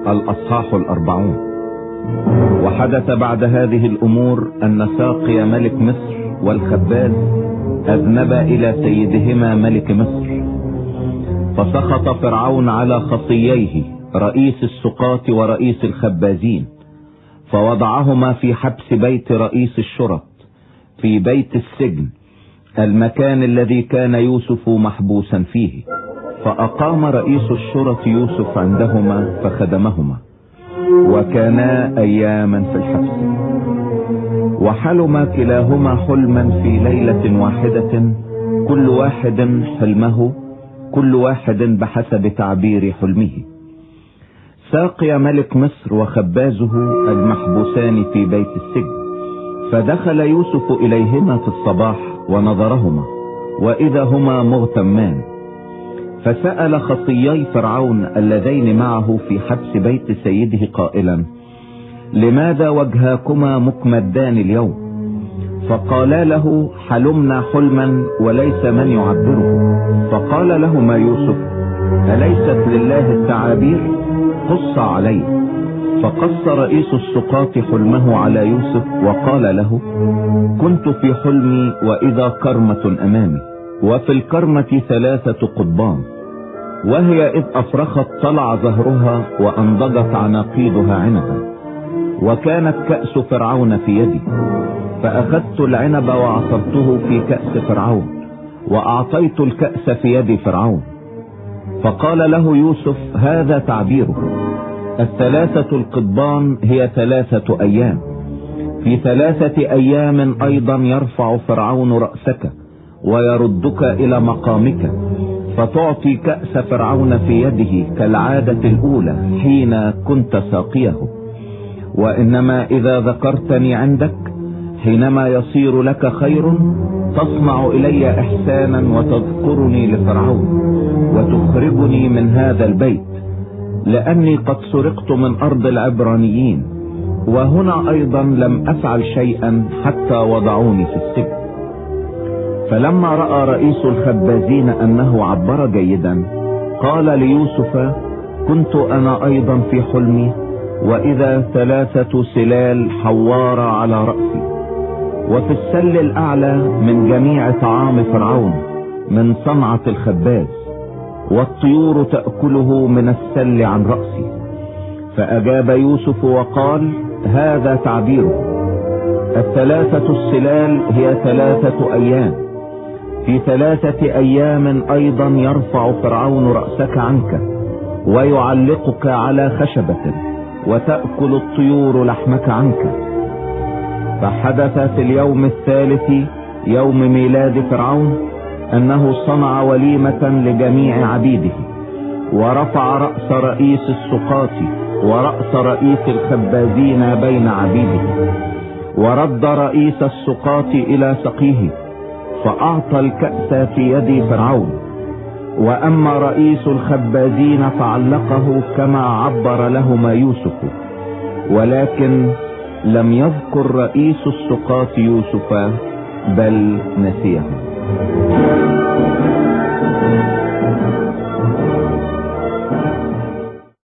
الأصحاح 40. وحدث بعد هذه الأمور أن ساقي ملك مصر والخباز أذنبا إلى سيدهما ملك مصر، فسخط فرعون على خصييه رئيس السقاة ورئيس الخبازين، فوضعهما في حبس بيت رئيس الشرط في بيت السجن، المكان الذي كان يوسف محبوسا فيه. فأقام رئيس الشرط يوسف عندهما فخدمهما، وكانا أياما في الحبس. وحلم كلاهما حلما في ليلة واحدة، كل واحد حلمه، كل واحد بحسب تعبير حلمه. ساقي ملك مصر وخبازه المحبوسان في بيت السجن، فدخل يوسف إليهما في الصباح ونظرهما، وإذا هما مغتمان. فسأل خصيي فرعون اللذين معه في حبس بيت سيده قائلا: لماذا وجهاكما مكمدان اليوم؟ فقالا له: حلمنا حلما وليس من يعبره. فقال لهما يوسف: أليست لله التعابير؟ قص علي. فقص رئيس السقاة حلمه على يوسف وقال له: كنت في حلمي وإذا كرمة أمامي، وفي الكرمة 3 قضبان، وهي إذ أفرخت طلع زهرها وأنضجت عناقيدها عنبا، وكانت كأس فرعون في يدي، فأخذت العنب وعصرته في كأس فرعون، وأعطيت الكأس في يد فرعون. فقال له يوسف: هذا تعبيره، 3 القضبان هي 3 أيام، في 3 أيام أيضا يرفع فرعون رأسك ويردك إلى مقامك، فتعطي كأس فرعون في يده كالعادة الأولى حين كنت ساقيه. وإنما إذا ذكرتني عندك حينما يصير لك خير، تصنع إلي إحسانا وتذكرني لفرعون وتخرجني من هذا البيت، لأني قد سرقت من أرض العبرانيين، وهنا أيضا لم أفعل شيئا حتى وضعوني في السجن. فلما رأى رئيس الخبازين أنه عبر جيدا، قال ليوسف: كنت أنا أيضا في حلمي، وإذا 3 سلال حوار على رأسي، وفي السل الأعلى من جميع طعام فرعون من صنعة الخباز، والطيور تأكله من السل عن رأسي. فأجاب يوسف وقال: هذا تعبيره، 3 السلال هي 3 أيام، في 3 أيام أيضا يرفع فرعون رأسك عنك ويعلقك على خشبة، وتأكل الطيور لحمك عنك. فحدث في اليوم 3 يوم ميلاد فرعون أنه صنع وليمة لجميع عبيده، ورفع رأس رئيس السقاة ورأس رئيس الخبازين بين عبيده، ورد رئيس السقاة إلى سقيه، فأعطى الكأس في يد فرعون. وأما رئيس الخبازين فعلقه كما عبر لهما يوسف، ولكن لم يذكر رئيس السقاة يوسف بل نسيه.